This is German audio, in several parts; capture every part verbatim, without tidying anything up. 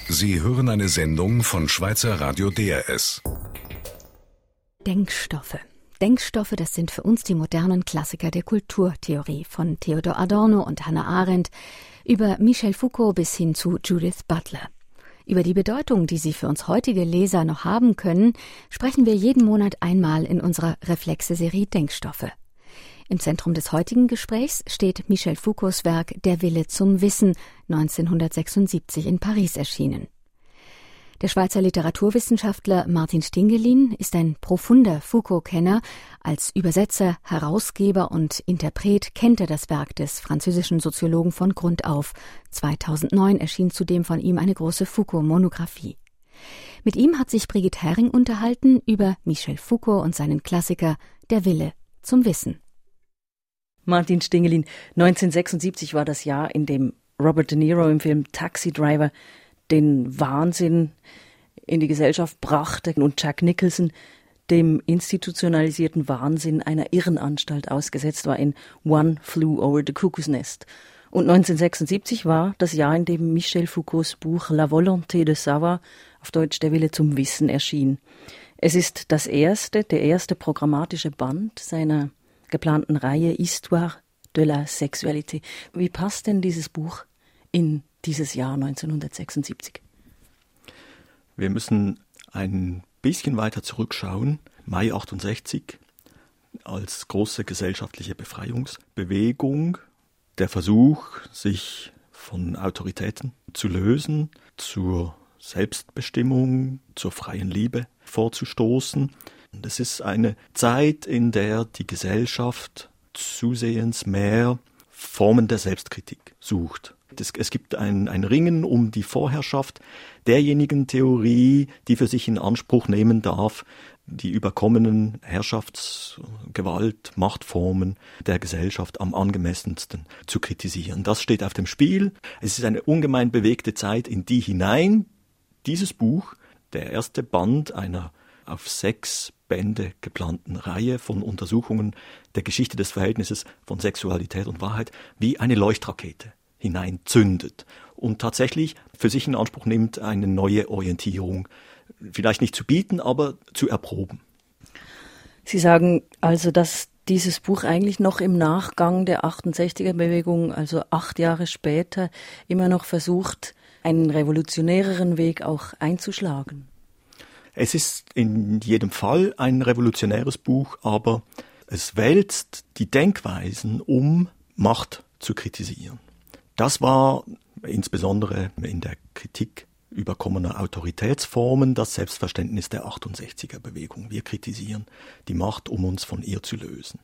Sie hören eine Sendung von Schweizer Radio D R S. Denkstoffe. Denkstoffe, das sind für uns die modernen Klassiker der Kulturtheorie, von Theodor Adorno und Hannah Arendt über Michel Foucault bis hin zu Judith Butler. Über die Bedeutung, die sie für uns heutige Leser noch haben können, sprechen wir jeden Monat einmal in unserer Reflexe-Serie Denkstoffe. Im Zentrum des heutigen Gesprächs steht Michel Foucaults Werk Der Wille zum Wissen, neunzehnhundertsechsundsiebzig in Paris erschienen. Der Schweizer Literaturwissenschaftler Martin Stingelin ist ein profunder Foucault-Kenner. Als Übersetzer, Herausgeber und Interpret kennt er das Werk des französischen Soziologen von Grund auf. zweitausendneun erschien zudem von ihm eine große Foucault-Monographie. Mit ihm hat sich Brigitte Hering unterhalten über Michel Foucault und seinen Klassiker Der Wille zum Wissen. Martin Stingelin, neunzehnhundertsechsundsiebzig war das Jahr, in dem Robert De Niro im Film Taxi Driver den Wahnsinn in die Gesellschaft brachte und Jack Nicholson dem institutionalisierten Wahnsinn einer Irrenanstalt ausgesetzt war in One Flew Over the Cuckoo's Nest. Und neunzehnhundertsechsundsiebzig war das Jahr, in dem Michel Foucaults Buch La Volonté de Savoir, auf Deutsch Der Wille zum Wissen, erschien. Es ist das erste, der erste programmatische Band seiner geplanten Reihe Histoire de la Sexualité. Wie passt denn dieses Buch in dieses Jahr neunzehnhundertsechsundsiebzig? Wir müssen ein bisschen weiter zurückschauen. Mai achtundsechzig, als große gesellschaftliche Befreiungsbewegung, der Versuch, sich von Autoritäten zu lösen, zur Selbstbestimmung, zur freien Liebe vorzustoßen. Das ist eine Zeit, in der die Gesellschaft zusehends mehr Formen der Selbstkritik sucht. Es, es gibt ein, ein Ringen um die Vorherrschaft derjenigen Theorie, die für sich in Anspruch nehmen darf, die überkommenen Herrschafts-, Gewalt-, Machtformen der Gesellschaft am angemessensten zu kritisieren. Das steht auf dem Spiel. Es ist eine ungemein bewegte Zeit, in die hinein dieses Buch, der erste Band einer auf sechs Bände geplanten Reihe von Untersuchungen der Geschichte des Verhältnisses von Sexualität und Wahrheit, wie eine Leuchtrakete hineinzündet und tatsächlich für sich in Anspruch nimmt, eine neue Orientierung vielleicht nicht zu bieten, aber zu erproben. Sie sagen also, dass dieses Buch eigentlich noch im Nachgang der achtundsechziger-Bewegung, also acht Jahre später, immer noch versucht, einen revolutionäreren Weg auch einzuschlagen. Es ist in jedem Fall ein revolutionäres Buch, aber es wälzt die Denkweisen um, Macht zu kritisieren. Das war insbesondere in der Kritik überkommener Autoritätsformen das Selbstverständnis der achtundsechziger-Bewegung. Wir kritisieren die Macht, um uns von ihr zu lösen.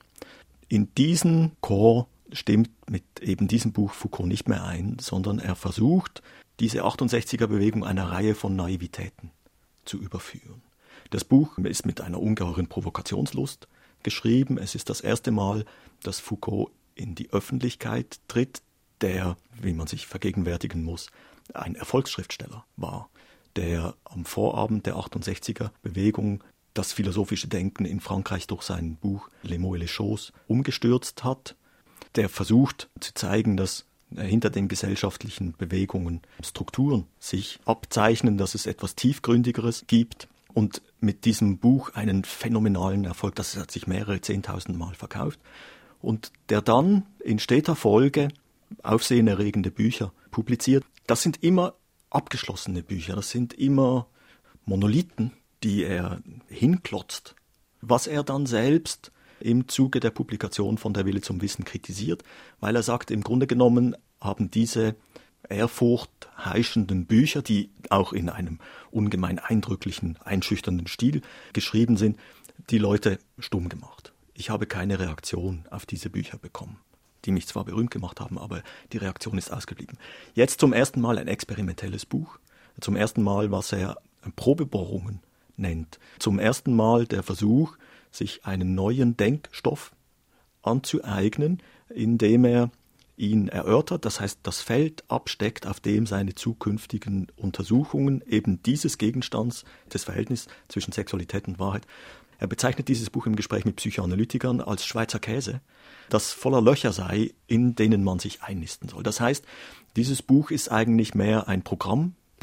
In diesen Chor stimmt mit eben diesem Buch Foucault nicht mehr ein, sondern er versucht, diese achtundsechziger-Bewegung einer Reihe von Naivitäten zu überführen. Das Buch ist mit einer ungeheuren Provokationslust geschrieben. Es ist das erste Mal, dass Foucault in die Öffentlichkeit tritt, der, wie man sich vergegenwärtigen muss, ein Erfolgsschriftsteller war, der am Vorabend der achtundsechziger-Bewegung das philosophische Denken in Frankreich durch sein Buch Les mots et les choses umgestürzt hat, der versucht zu zeigen, dass hinter den gesellschaftlichen Bewegungen Strukturen sich abzeichnen, dass es etwas Tiefgründigeres gibt und mit diesem Buch einen phänomenalen Erfolg, das hat sich mehrere Zehntausend Mal verkauft und der dann in steter Folge aufsehenerregende Bücher publiziert. Das sind immer abgeschlossene Bücher, das sind immer Monolithen, die er hinklotzt, was er dann selbst im Zuge der Publikation von Der Wille zum Wissen kritisiert, weil er sagt, im Grunde genommen haben diese ehrfurchtheischenden Bücher, die auch in einem ungemein eindrücklichen, einschüchternden Stil geschrieben sind, die Leute stumm gemacht. Ich habe keine Reaktion auf diese Bücher bekommen, die mich zwar berühmt gemacht haben, aber die Reaktion ist ausgeblieben. Jetzt zum ersten Mal ein experimentelles Buch, zum ersten Mal, was er Probebohrungen nennt, zum ersten Mal der Versuch, sich einen neuen Denkstoff anzueignen, indem er ihn erörtert, das heißt das Feld absteckt, auf dem seine zukünftigen Untersuchungen eben dieses Gegenstands des Verhältnisses zwischen Sexualität und Wahrheit. Er bezeichnet dieses Buch im Gespräch mit Psychoanalytikern als Schweizer Käse, das voller Löcher sei, in denen man sich einnisten soll. Das heißt, dieses Buch ist eigentlich mehr ein Programmbuch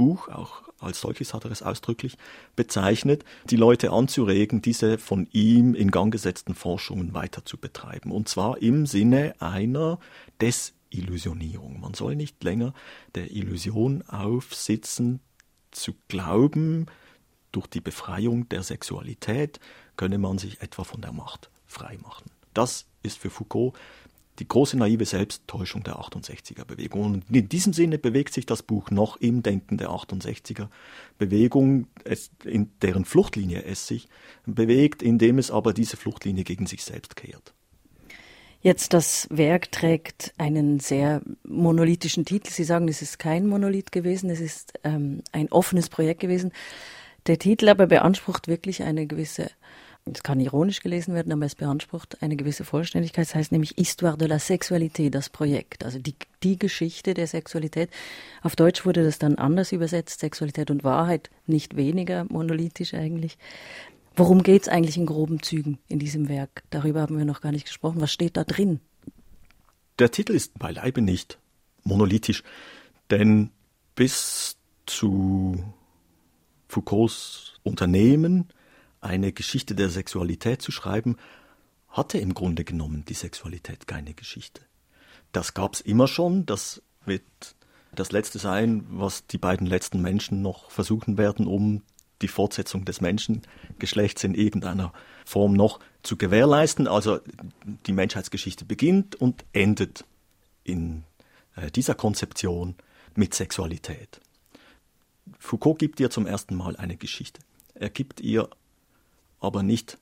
Buch, auch als solches hat er es ausdrücklich bezeichnet, die Leute anzuregen, diese von ihm in Gang gesetzten Forschungen weiter zu betreiben. Und zwar im Sinne einer Desillusionierung. Man soll nicht länger der Illusion aufsitzen, zu glauben, durch die Befreiung der Sexualität könne man sich etwa von der Macht freimachen. Das ist für Foucault die große naive Selbsttäuschung der achtundsechziger-Bewegung. Und in diesem Sinne bewegt sich das Buch noch im Denken der achtundsechziger-Bewegung, in deren Fluchtlinie es sich bewegt, indem es aber diese Fluchtlinie gegen sich selbst kehrt. Jetzt, das Werk trägt einen sehr monolithischen Titel. Sie sagen, es ist kein Monolith gewesen, es ist ähm, ein offenes Projekt gewesen. Der Titel aber beansprucht wirklich eine gewisse, es kann ironisch gelesen werden, aber es beansprucht eine gewisse Vollständigkeit. Das heißt nämlich Histoire de la Sexualité, das Projekt, also die, die Geschichte der Sexualität. Auf Deutsch wurde das dann anders übersetzt, Sexualität und Wahrheit, nicht weniger monolithisch eigentlich. Worum geht es eigentlich in groben Zügen in diesem Werk? Darüber haben wir noch gar nicht gesprochen. Was steht da drin? Der Titel ist beileibe nicht monolithisch, denn bis zu Foucaults Unternehmen, eine Geschichte der Sexualität zu schreiben, hatte im Grunde genommen die Sexualität keine Geschichte. Das gab es immer schon, das wird das Letzte sein, was die beiden letzten Menschen noch versuchen werden, um die Fortsetzung des Menschengeschlechts in irgendeiner Form noch zu gewährleisten. Also die Menschheitsgeschichte beginnt und endet in dieser Konzeption mit Sexualität. Foucault gibt ihr zum ersten Mal eine Geschichte. Er gibt ihr aber nicht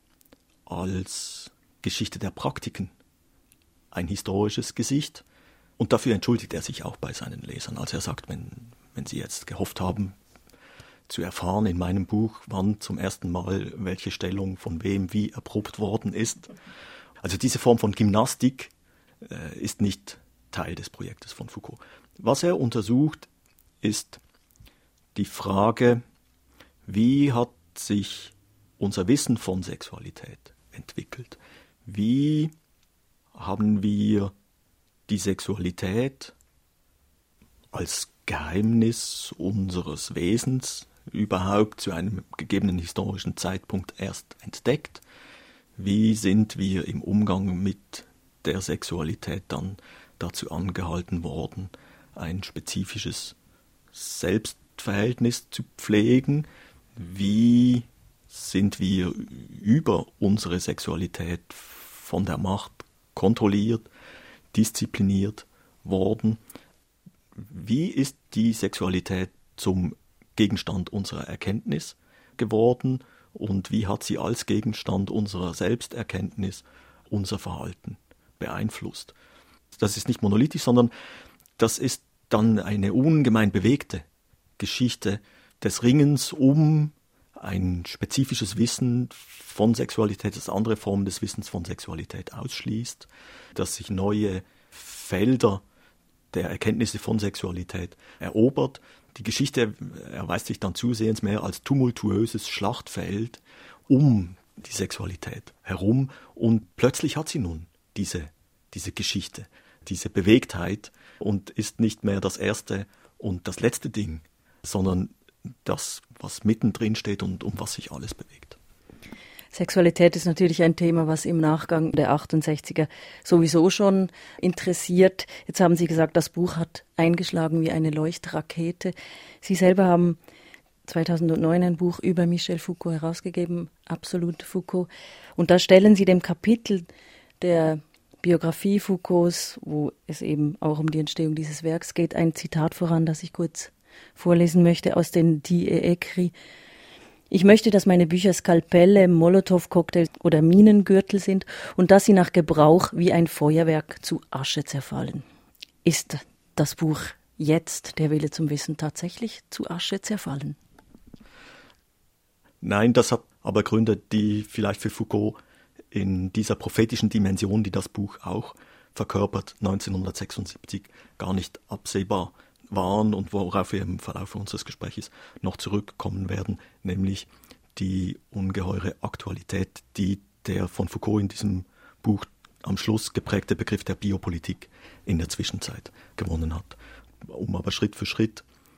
als Geschichte der Praktiken ein historisches Gesicht. Und dafür entschuldigt er sich auch bei seinen Lesern. Also er sagt, wenn, wenn sie jetzt gehofft haben, zu erfahren in meinem Buch, wann zum ersten Mal welche Stellung von wem wie erprobt worden ist. Also diese Form von Gymnastik äh, ist nicht Teil des Projektes von Foucault. Was er untersucht, ist die Frage, wie hat sich unser Wissen von Sexualität entwickelt? Wie haben wir die Sexualität als Geheimnis unseres Wesens überhaupt zu einem gegebenen historischen Zeitpunkt erst entdeckt? Wie sind wir im Umgang mit der Sexualität dann dazu angehalten worden, ein spezifisches Selbstverhältnis zu pflegen? Wie sind wir über unsere Sexualität von der Macht kontrolliert, diszipliniert worden? Wie ist die Sexualität zum Gegenstand unserer Erkenntnis geworden und wie hat sie als Gegenstand unserer Selbsterkenntnis unser Verhalten beeinflusst? Das ist nicht monolithisch, sondern das ist dann eine ungemein bewegte Geschichte des Ringens um ein spezifisches Wissen von Sexualität, das andere Formen des Wissens von Sexualität ausschließt, dass sich neue Felder der Erkenntnisse von Sexualität erobert. Die Geschichte erweist sich dann zusehends mehr als tumultuöses Schlachtfeld um die Sexualität herum und plötzlich hat sie nun diese, diese Geschichte, diese Bewegtheit und ist nicht mehr das erste und das letzte Ding, sondern das, was mittendrin steht und um was sich alles bewegt. Sexualität ist natürlich ein Thema, was im Nachgang der achtundsechziger sowieso schon interessiert. Jetzt haben Sie gesagt, das Buch hat eingeschlagen wie eine Leuchtrakete. Sie selber haben zweitausendneun ein Buch über Michel Foucault herausgegeben, Absolute Foucault. Und da stellen Sie dem Kapitel der Biografie Foucaults, wo es eben auch um die Entstehung dieses Werks geht, ein Zitat voran, das ich kurz vorlesen möchte aus den Die Écrits. Ich möchte, dass meine Bücher Skalpelle, Molotow-Cocktails oder Minengürtel sind und dass sie nach Gebrauch wie ein Feuerwerk zu Asche zerfallen. Ist das Buch jetzt, Der Wille zum Wissen, tatsächlich zu Asche zerfallen? Nein, das hat aber Gründe, die vielleicht für Foucault in dieser prophetischen Dimension, die das Buch auch verkörpert, neunzehnhundertsechsundsiebzig gar nicht absehbar waren und worauf wir im Verlauf unseres Gesprächs noch zurückkommen werden, nämlich die ungeheure Aktualität, die der von Foucault in diesem Buch am Schluss geprägte Begriff der Biopolitik in der Zwischenzeit gewonnen hat. Um aber Schritt für Schritt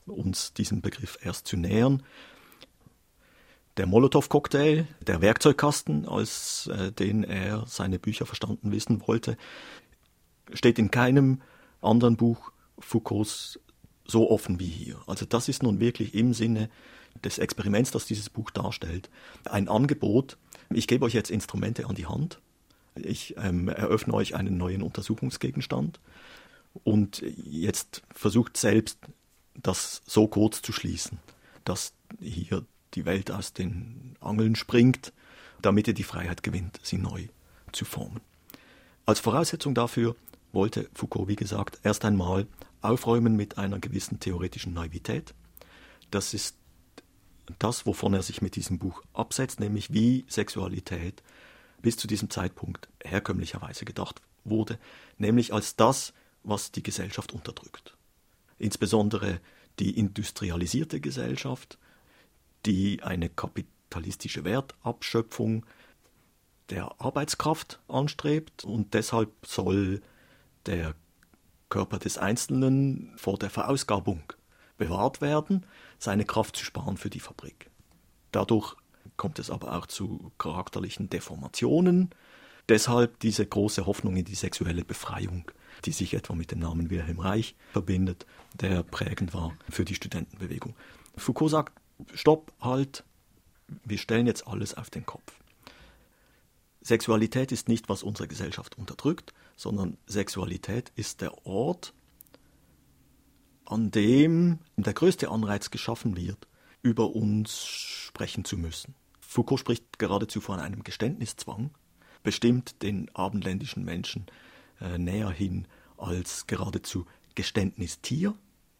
uns diesem Begriff erst zu nähern. Der Molotow-Cocktail, der Werkzeugkasten, als äh, den er seine Bücher verstanden wissen wollte, steht in keinem anderen Buch Foucaults so offen wie hier. Also das ist nun wirklich im Sinne des Experiments, das dieses Buch darstellt, ein Angebot. Ich gebe euch jetzt Instrumente an die Hand. Ich ähm, eröffne euch einen neuen Untersuchungsgegenstand und jetzt versucht selbst, das so kurz zu schließen, dass hier die Welt aus den Angeln springt, damit ihr die Freiheit gewinnt, sie neu zu formen. Als Voraussetzung dafür wollte Foucault, wie gesagt, erst einmal aufräumen mit einer gewissen theoretischen Naivität. Das ist das, wovon er sich mit diesem Buch absetzt, nämlich wie Sexualität bis zu diesem Zeitpunkt herkömmlicherweise gedacht wurde, nämlich als das, was die Gesellschaft unterdrückt. Insbesondere die industrialisierte Gesellschaft, die eine kapitalistische Wertabschöpfung der Arbeitskraft anstrebt und deshalb soll der Körper des Einzelnen vor der Verausgabung bewahrt werden, seine Kraft zu sparen für die Fabrik. Dadurch kommt es aber auch zu charakterlichen Deformationen. Deshalb diese große Hoffnung in die sexuelle Befreiung, die sich etwa mit dem Namen Wilhelm Reich verbindet, der prägend war für die Studentenbewegung. Foucault sagt, stopp, halt, wir stellen jetzt alles auf den Kopf. Sexualität ist nicht, was unsere Gesellschaft unterdrückt, sondern Sexualität ist der Ort, an dem der größte Anreiz geschaffen wird, über uns sprechen zu müssen. Foucault spricht geradezu von einem Geständniszwang, bestimmt den abendländischen Menschen äh, näher hin als geradezu Geständnistier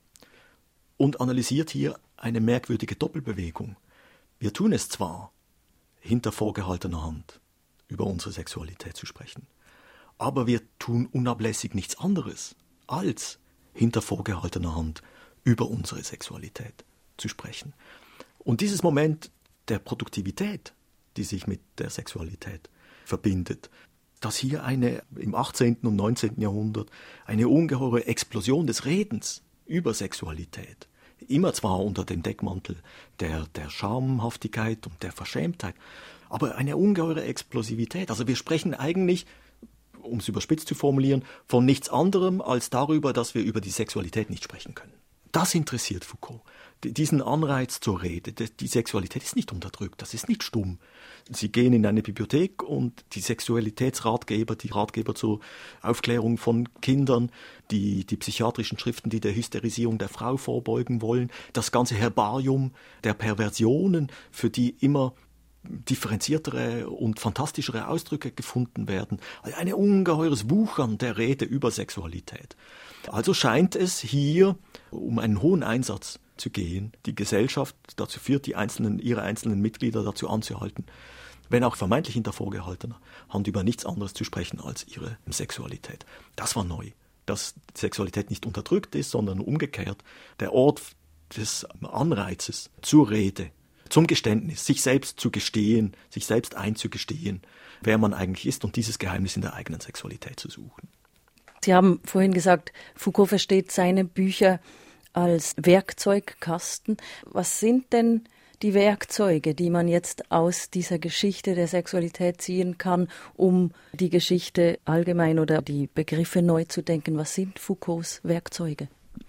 und analysiert hier eine merkwürdige Doppelbewegung. Wir tun es zwar hinter vorgehaltener Hand, über unsere Sexualität zu sprechen, aber wir tun unablässig nichts anderes, als hinter vorgehaltener Hand über unsere Sexualität zu sprechen. Und dieses Moment der Produktivität, die sich mit der Sexualität verbindet, dass hier eine im achtzehnten und neunzehnten Jahrhundert eine ungeheure Explosion des Redens über Sexualität, immer zwar unter dem Deckmantel der, der Schamhaftigkeit und der Verschämtheit, aber eine ungeheure Explosivität. Also wir sprechen eigentlich, um es überspitzt zu formulieren, von nichts anderem als darüber, dass wir über die Sexualität nicht sprechen können. Das interessiert Foucault. Diesen Anreiz zur Rede. Die Sexualität ist nicht unterdrückt, das ist nicht stumm. Sie gehen in eine Bibliothek und die Sexualitätsratgeber, die Ratgeber zur Aufklärung von Kindern, die, die psychiatrischen Schriften, die der Hysterisierung der Frau vorbeugen wollen, das ganze Herbarium der Perversionen, für die immer differenziertere und fantastischere Ausdrücke gefunden werden. Ein ungeheures Wuchern der Rede über Sexualität. Also scheint es hier um einen hohen Einsatz zu gehen, die Gesellschaft dazu führt, die einzelnen, ihre einzelnen Mitglieder dazu anzuhalten, wenn auch vermeintlich hinter vorgehaltener Hand über nichts anderes zu sprechen als ihre Sexualität. Das war neu, dass Sexualität nicht unterdrückt ist, sondern umgekehrt der Ort des Anreizes zur Rede, zum Geständnis, sich selbst zu gestehen, sich selbst einzugestehen, wer man eigentlich ist und dieses Geheimnis in der eigenen Sexualität zu suchen. Sie haben vorhin gesagt, Foucault versteht seine Bücher als Werkzeugkasten. Was sind denn die Werkzeuge, die man jetzt aus dieser Geschichte der Sexualität ziehen kann, um die Geschichte allgemein oder die Begriffe neu zu denken? Was sind Foucaults Werkzeuge?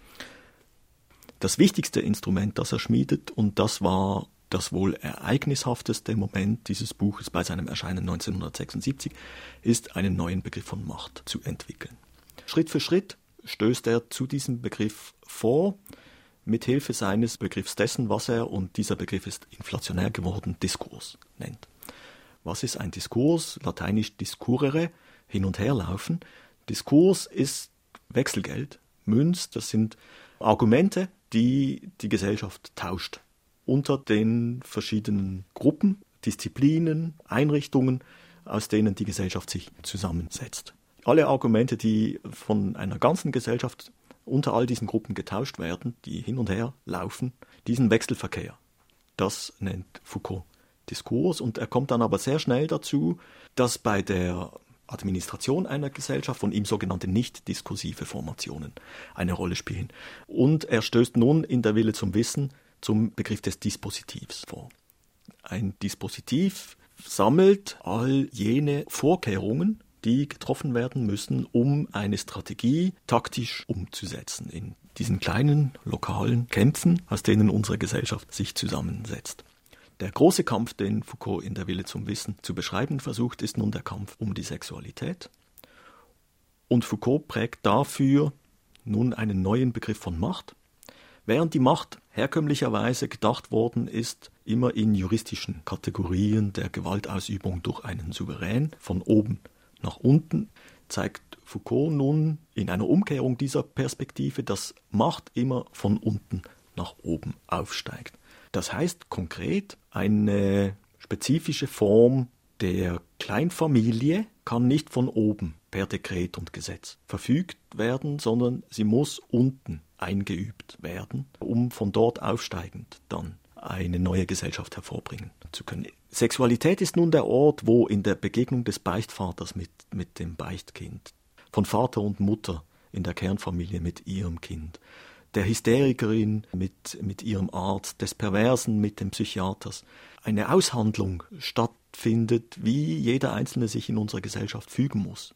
Das wichtigste Instrument, das er schmiedet, und das war das wohl ereignishafteste Moment dieses Buches bei seinem Erscheinen neunzehnhundertsechsundsiebzig, ist, einen neuen Begriff von Macht zu entwickeln. Schritt für Schritt stößt er zu diesem Begriff vor, mit Hilfe seines Begriffs dessen, was er, und dieser Begriff ist inflationär geworden, Diskurs nennt. Was ist ein Diskurs? Lateinisch discurrere, hin und her laufen. Diskurs ist Wechselgeld, Münz, das sind Argumente, die die Gesellschaft tauscht unter den verschiedenen Gruppen, Disziplinen, Einrichtungen, aus denen die Gesellschaft sich zusammensetzt. Alle Argumente, die von einer ganzen Gesellschaft unter all diesen Gruppen getauscht werden, die hin und her laufen, diesen Wechselverkehr, das nennt Foucault Diskurs. Und er kommt dann aber sehr schnell dazu, dass bei der Administration einer Gesellschaft, von ihm sogenannte nicht-diskursive Formationen eine Rolle spielen. Und er stößt nun in der Wille zum Wissen zum Begriff des Dispositivs vor. Ein Dispositiv sammelt all jene Vorkehrungen, die getroffen werden müssen, um eine Strategie taktisch umzusetzen in diesen kleinen, lokalen Kämpfen, aus denen unsere Gesellschaft sich zusammensetzt. Der große Kampf, den Foucault in der Wille zum Wissen zu beschreiben versucht, ist nun der Kampf um die Sexualität. Und Foucault prägt dafür nun einen neuen Begriff von Macht, während die Macht herkömmlicherweise gedacht worden ist, immer in juristischen Kategorien der Gewaltausübung durch einen Souverän von oben nach unten, zeigt Foucault nun in einer Umkehrung dieser Perspektive, dass Macht immer von unten nach oben aufsteigt. Das heißt konkret, eine spezifische Form der Kleinfamilie kann nicht von oben per Dekret und Gesetz verfügt werden, sondern sie muss unten eingeübt werden, um von dort aufsteigend dann eine neue Gesellschaft hervorbringen zu können. Sexualität ist nun der Ort, wo in der Begegnung des Beichtvaters mit, mit dem Beichtkind, von Vater und Mutter in der Kernfamilie mit ihrem Kind, der Hysterikerin mit, mit ihrem Arzt, des Perversen mit dem Psychiaters, eine Aushandlung stattfindet, wie jeder Einzelne sich in unserer Gesellschaft fügen muss.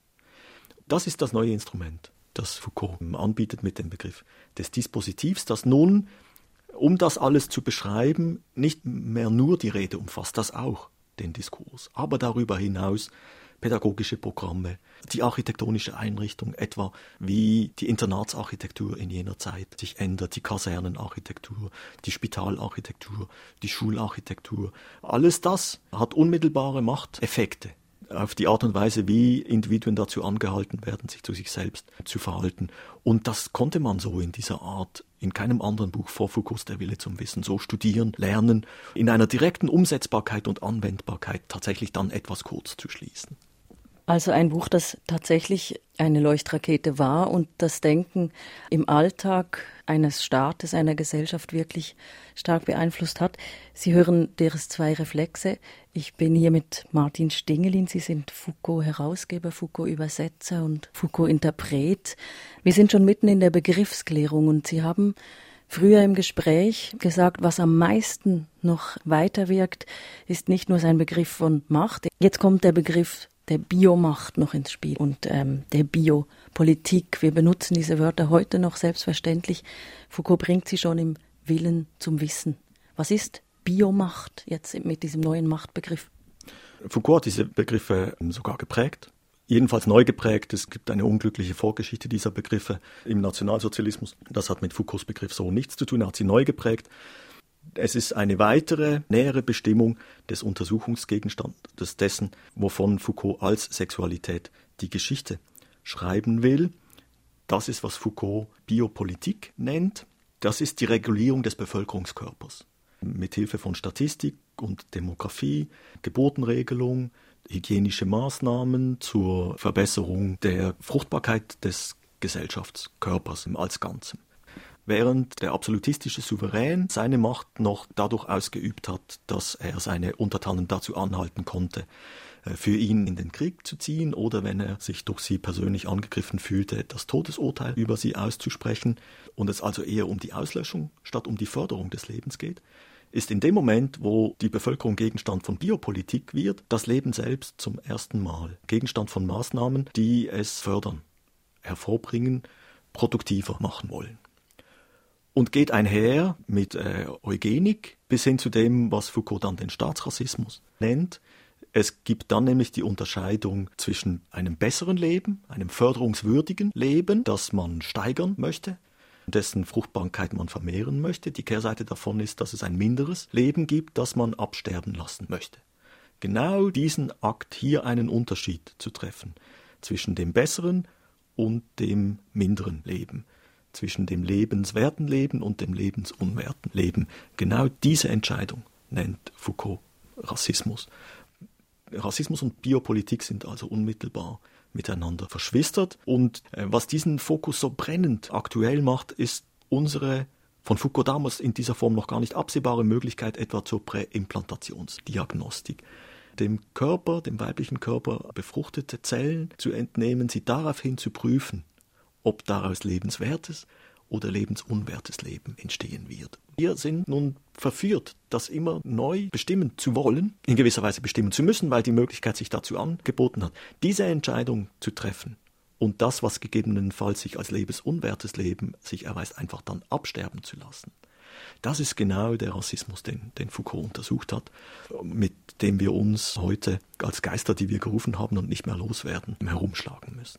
Das ist das neue Instrument, das Foucault anbietet mit dem Begriff des Dispositivs, das nun, um das alles zu beschreiben, nicht mehr nur die Rede umfasst, das auch den Diskurs, aber darüber hinaus pädagogische Programme, die architektonische Einrichtung, etwa wie die Internatsarchitektur in jener Zeit sich ändert, die Kasernenarchitektur, die Spitalarchitektur, die Schularchitektur. Alles das hat unmittelbare Machteffekte auf die Art und Weise, wie Individuen dazu angehalten werden, sich zu sich selbst zu verhalten. Und das konnte man so in dieser Art in keinem anderen Buch vor Foucaults Der Wille zum Wissen so studieren, lernen, in einer direkten Umsetzbarkeit und Anwendbarkeit tatsächlich dann etwas kurz zu schließen. Also ein Buch, das tatsächlich eine Leuchtrakete war und das Denken im Alltag eines Staates, einer Gesellschaft wirklich stark beeinflusst hat. Sie hören D R S zwei Reflexe. Ich bin hier mit Martin Stingelin. Sie sind Foucault-Herausgeber, Foucault-Übersetzer und Foucault-Interpret. Wir sind schon mitten in der Begriffsklärung und Sie haben früher im Gespräch gesagt, was am meisten noch weiterwirkt, ist nicht nur sein Begriff von Macht. Jetzt kommt der Begriff der Biomacht noch ins Spiel und ähm, der Biopolitik. Wir benutzen diese Wörter heute noch selbstverständlich. Foucault bringt sie schon im Willen zum Wissen. Was ist Biomacht jetzt mit diesem neuen Machtbegriff? Foucault hat diese Begriffe sogar geprägt, jedenfalls neu geprägt. Es gibt eine unglückliche Vorgeschichte dieser Begriffe im Nationalsozialismus. Das hat mit Foucaults Begriff so nichts zu tun, er hat sie neu geprägt. Es ist eine weitere, nähere Bestimmung des Untersuchungsgegenstandes dessen, wovon Foucault als Sexualität die Geschichte schreiben will. Das ist, was Foucault Biopolitik nennt. Das ist die Regulierung des Bevölkerungskörpers. Mithilfe von Statistik und Demografie, Geburtenregelung, hygienische Maßnahmen zur Verbesserung der Fruchtbarkeit des Gesellschaftskörpers als Ganzem. Während der absolutistische Souverän seine Macht noch dadurch ausgeübt hat, dass er seine Untertanen dazu anhalten konnte, für ihn in den Krieg zu ziehen oder wenn er sich durch sie persönlich angegriffen fühlte, das Todesurteil über sie auszusprechen und es also eher um die Auslöschung statt um die Förderung des Lebens geht, ist in dem Moment, wo die Bevölkerung Gegenstand von Biopolitik wird, das Leben selbst zum ersten Mal Gegenstand von Maßnahmen, die es fördern, hervorbringen, produktiver machen wollen. Und geht einher mit äh, Eugenik bis hin zu dem, was Foucault dann den Staatsrassismus nennt. Es gibt dann nämlich die Unterscheidung zwischen einem besseren Leben, einem förderungswürdigen Leben, das man steigern möchte, dessen Fruchtbarkeit man vermehren möchte. Die Kehrseite davon ist, dass es ein minderes Leben gibt, das man absterben lassen möchte. Genau diesen Akt, hier einen Unterschied zu treffen zwischen dem besseren und dem minderen Leben, zwischen dem lebenswerten Leben und dem lebensunwerten Leben. Genau diese Entscheidung nennt Foucault Rassismus. Rassismus und Biopolitik sind also unmittelbar miteinander verschwistert. Und äh, was diesen Fokus so brennend aktuell macht, ist unsere von Foucault damals in dieser Form noch gar nicht absehbare Möglichkeit etwa zur Präimplantationsdiagnostik. dem Körper, dem weiblichen Körper, befruchtete Zellen zu entnehmen, sie daraufhin zu prüfen, ob daraus lebenswertes oder lebensunwertes Leben entstehen wird. Wir sind nun verführt, das immer neu bestimmen zu wollen, in gewisser Weise bestimmen zu müssen, weil die Möglichkeit sich dazu angeboten hat, diese Entscheidung zu treffen und das, was gegebenenfalls sich als lebensunwertes Leben sich erweist, einfach dann absterben zu lassen. Das ist genau der Rassismus, den, den Foucault untersucht hat, mit dem wir uns heute als Geister, die wir gerufen haben und nicht mehr loswerden, herumschlagen müssen.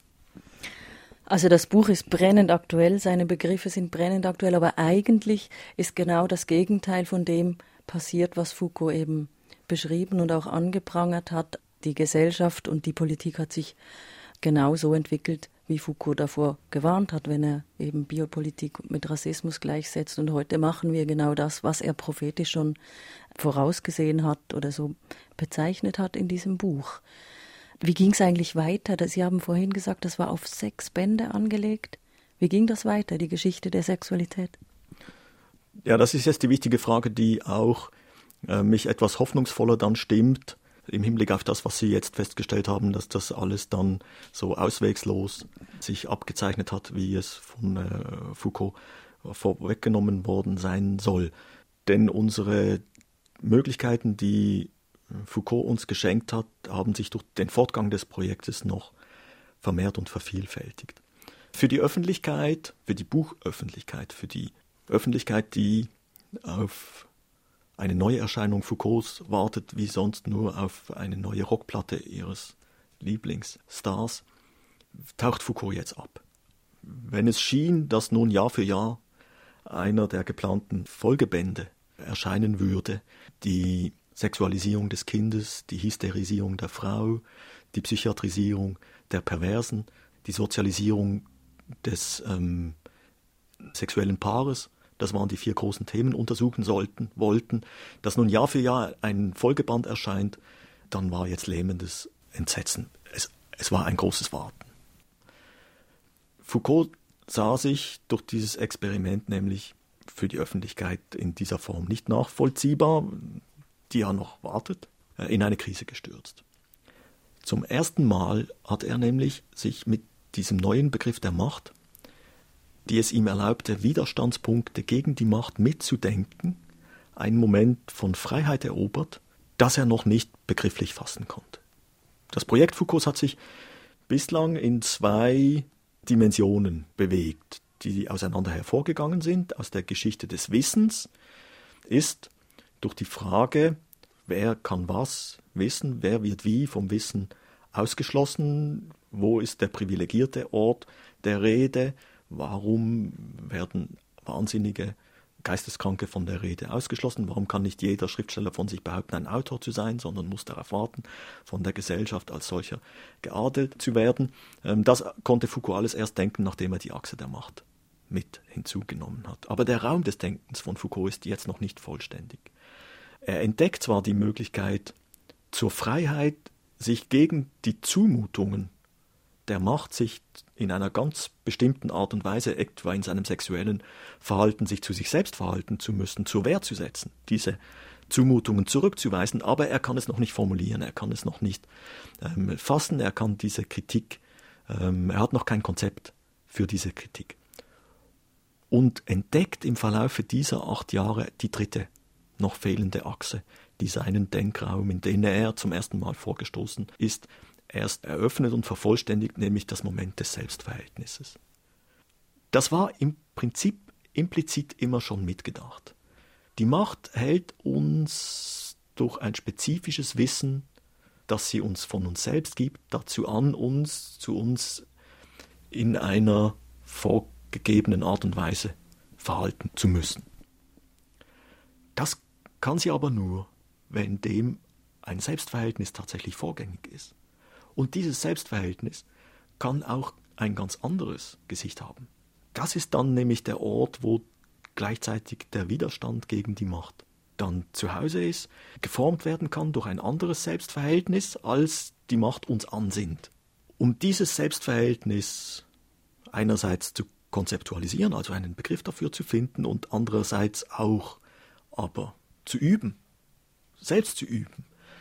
Also das Buch ist brennend aktuell, seine Begriffe sind brennend aktuell, aber eigentlich ist genau das Gegenteil von dem passiert, was Foucault eben beschrieben und auch angeprangert hat. Die Gesellschaft und die Politik hat sich genau so entwickelt, wie Foucault davor gewarnt hat, wenn er eben Biopolitik mit Rassismus gleichsetzt. Und heute machen wir genau das, was er prophetisch schon vorausgesehen hat oder so bezeichnet hat in diesem Buch. Wie ging es eigentlich weiter? Sie haben vorhin gesagt, das war auf sechs Bände angelegt. Wie ging das weiter, die Geschichte der Sexualität? Ja, das ist jetzt die wichtige Frage, die auch äh, mich etwas hoffnungsvoller dann stimmt, im Hinblick auf das, was Sie jetzt festgestellt haben, dass das alles dann so auswegslos sich abgezeichnet hat, wie es von äh, Foucault vorweggenommen worden sein soll. Denn unsere Möglichkeiten, die Foucault uns geschenkt hat, haben sich durch den Fortgang des Projektes noch vermehrt und vervielfältigt. Für die Öffentlichkeit, für die Buchöffentlichkeit, für die Öffentlichkeit, die auf eine neue Erscheinung Foucaults wartet, wie sonst nur auf eine neue Rockplatte ihres Lieblingsstars, taucht Foucault jetzt ab. Wenn es schien, dass nun Jahr für Jahr einer der geplanten Folgebände erscheinen würde, die Sexualisierung des Kindes, die Hysterisierung der Frau, die Psychiatrisierung der Perversen, die Sozialisierung des ähm, sexuellen Paares, das waren die vier großen Themen, untersuchen sollten, wollten, dass nun Jahr für Jahr ein Folgeband erscheint, dann war jetzt lähmendes Entsetzen. Es, es war ein großes Warten. Foucault sah sich durch dieses Experiment nämlich für die Öffentlichkeit in dieser Form nicht nachvollziehbar, die ja noch wartet, in eine Krise gestürzt. Zum ersten Mal hat er nämlich sich mit diesem neuen Begriff der Macht, die es ihm erlaubte, Widerstandspunkte gegen die Macht mitzudenken, einen Moment von Freiheit erobert, das er noch nicht begrifflich fassen konnte. Das Projekt Foucaults hat sich bislang in zwei Dimensionen bewegt, die auseinander hervorgegangen sind. Aus der Geschichte des Wissens ist durch die Frage, wer kann was wissen, wer wird wie vom Wissen ausgeschlossen, wo ist der privilegierte Ort der Rede, warum werden Wahnsinnige, Geisteskranke von der Rede ausgeschlossen, warum kann nicht jeder Schriftsteller von sich behaupten, ein Autor zu sein, sondern muss darauf warten, von der Gesellschaft als solcher geadelt zu werden. Das konnte Foucault alles erst denken, nachdem er die Achse der Macht mit hinzugenommen hat. Aber der Raum des Denkens von Foucault ist jetzt noch nicht vollständig. Er entdeckt zwar die Möglichkeit zur Freiheit, sich gegen die Zumutungen der Macht, sich in einer ganz bestimmten Art und Weise, etwa in seinem sexuellen Verhalten, sich zu sich selbst verhalten zu müssen, zur Wehr zu setzen, diese Zumutungen zurückzuweisen, aber er kann es noch nicht formulieren, er kann es noch nicht ähm, fassen, er kann diese Kritik, ähm, er hat noch kein Konzept für diese Kritik. Und entdeckt im Verlaufe dieser acht Jahre die dritte, noch fehlende Achse, die seinen Denkraum, in den er zum ersten Mal vorgestoßen ist, erst eröffnet und vervollständigt, nämlich das Moment des Selbstverhältnisses. Das war im Prinzip implizit immer schon mitgedacht. Die Macht hält uns durch ein spezifisches Wissen, das sie uns von uns selbst gibt, dazu an, uns zu uns in einer vorgegebenen Art und Weise verhalten zu müssen. Das kann sie aber nur, wenn dem ein Selbstverhältnis tatsächlich vorgängig ist. Und dieses Selbstverhältnis kann auch ein ganz anderes Gesicht haben. Das ist dann nämlich der Ort, wo gleichzeitig der Widerstand gegen die Macht dann zu Hause ist, geformt werden kann durch ein anderes Selbstverhältnis, als die Macht uns ansinnt. Um dieses Selbstverhältnis einerseits zu konzeptualisieren, also einen Begriff dafür zu finden, und andererseits auch aber zu üben, selbst zu üben,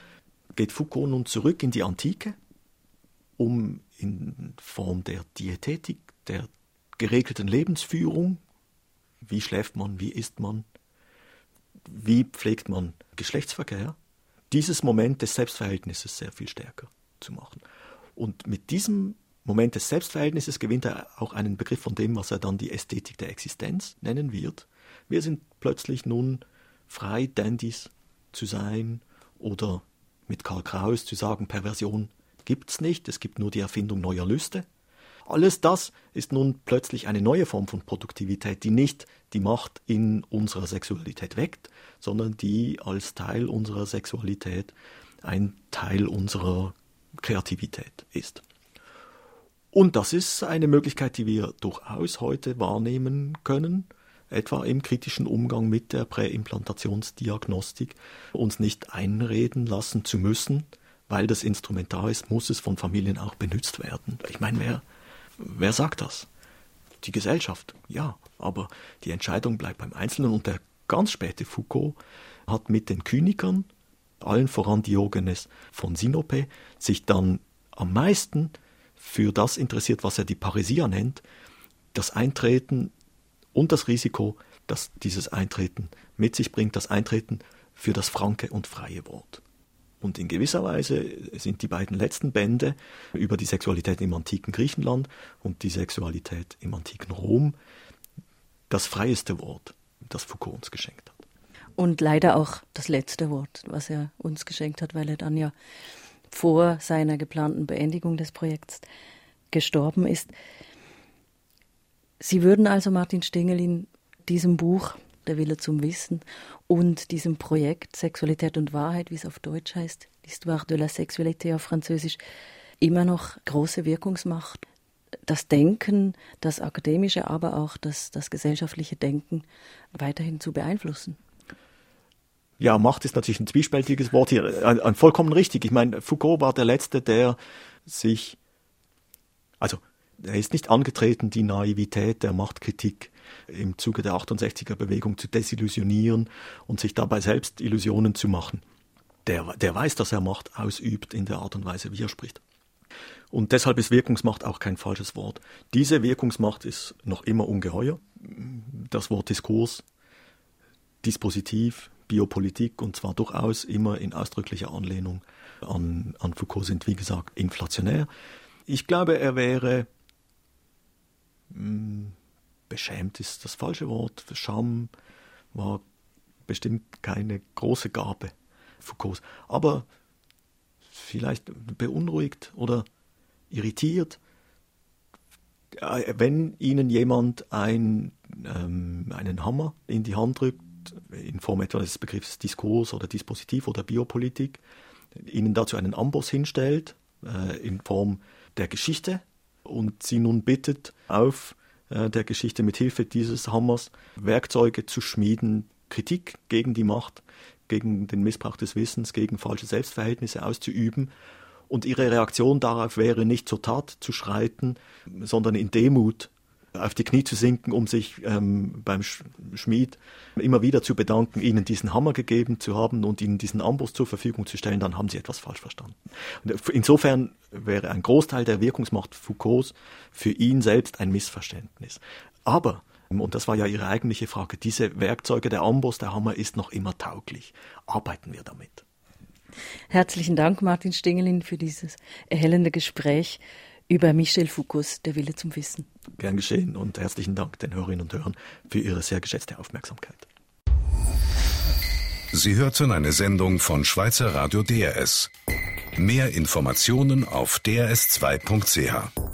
geht Foucault nun zurück in die Antike, um in Form der Diätetik, der geregelten Lebensführung, wie schläft man, wie isst man, wie pflegt man Geschlechtsverkehr, dieses Moment des Selbstverhältnisses sehr viel stärker zu machen. Und mit diesem Moment des Selbstverhältnisses gewinnt er auch einen Begriff von dem, was er dann die Ästhetik der Existenz nennen wird. Wir sind plötzlich nun frei, Dandys zu sein oder mit Karl Kraus zu sagen, Perversion gibt's nicht, es gibt nur die Erfindung neuer Lüste. Alles das ist nun plötzlich eine neue Form von Produktivität, die nicht die Macht in unserer Sexualität weckt, sondern die als Teil unserer Sexualität ein Teil unserer Kreativität ist. Und das ist eine Möglichkeit, die wir durchaus heute wahrnehmen können, etwa im kritischen Umgang mit der Präimplantationsdiagnostik, uns nicht einreden lassen zu müssen, weil das Instrumentar ist, muss es von Familien auch benutzt werden. Ich meine, wer, wer sagt das? Die Gesellschaft, ja, aber die Entscheidung bleibt beim Einzelnen. Und der ganz späte Foucault hat mit den Kynikern, allen voran Diogenes von Sinope, sich dann am meisten für das interessiert, was er die Paresia nennt, das Eintreten und das Risiko, das dieses Eintreten mit sich bringt, das Eintreten für das franke und freie Wort. Und in gewisser Weise sind die beiden letzten Bände über die Sexualität im antiken Griechenland und die Sexualität im antiken Rom das freieste Wort, das Foucault uns geschenkt hat. Und leider auch das letzte Wort, was er uns geschenkt hat, weil er dann ja vor seiner geplanten Beendigung des Projekts gestorben ist. Sie würden also, Martin Stengelin, diesem Buch Der Wille zum Wissen und diesem Projekt Sexualität und Wahrheit, wie es auf Deutsch heißt, L'Histoire de la Sexualité auf Französisch, immer noch große Wirkungsmacht, das Denken, das akademische, aber auch das, das gesellschaftliche Denken weiterhin zu beeinflussen. Ja, Macht ist natürlich ein zwiespältiges Wort hier, ein, ein vollkommen richtig. Ich meine, Foucault war der Letzte, der sich, also er ist nicht angetreten, die Naivität der Machtkritik im Zuge der achtundsechziger-Bewegung zu desillusionieren und sich dabei selbst Illusionen zu machen. Der, der weiß, dass er Macht ausübt in der Art und Weise, wie er spricht. Und deshalb ist Wirkungsmacht auch kein falsches Wort. Diese Wirkungsmacht ist noch immer ungeheuer. Das Wort Diskurs, Dispositiv, Biopolitik, und zwar durchaus immer in ausdrücklicher Anlehnung an, an Foucault, sind, wie gesagt, inflationär. Ich glaube, er wäre, mh, beschämt ist das falsche Wort, Scham war bestimmt keine große Gabe Foucaults, aber vielleicht beunruhigt oder irritiert, wenn Ihnen jemand ein, ähm, einen Hammer in die Hand drückt, in Form etwa des Begriffs Diskurs oder Dispositiv oder Biopolitik, Ihnen dazu einen Amboss hinstellt, äh, in Form der Geschichte, und Sie nun bittet, auf äh, der Geschichte mit Hilfe dieses Hammers Werkzeuge zu schmieden, Kritik gegen die Macht, gegen den Missbrauch des Wissens, gegen falsche Selbstverhältnisse auszuüben. Und Ihre Reaktion darauf wäre nicht zur Tat zu schreiten, sondern in Demut auf die Knie zu sinken, um sich ähm, beim Schmied immer wieder zu bedanken, Ihnen diesen Hammer gegeben zu haben und Ihnen diesen Amboss zur Verfügung zu stellen, dann haben Sie etwas falsch verstanden. Und insofern wäre ein Großteil der Wirkungsmacht Foucaults für ihn selbst ein Missverständnis. Aber, und das war ja Ihre eigentliche Frage, diese Werkzeuge, der Amboss, der Hammer ist noch immer tauglich. Arbeiten wir damit. Herzlichen Dank, Martin Stengelin, für dieses erhellende Gespräch über Michel Foucaults Der Wille zum Wissen. Gern geschehen und herzlichen Dank den Hörerinnen und Hörern für Ihre sehr geschätzte Aufmerksamkeit. Sie hörten eine Sendung von Schweizer Radio D R S. Mehr Informationen auf d r s zwei punkt c h.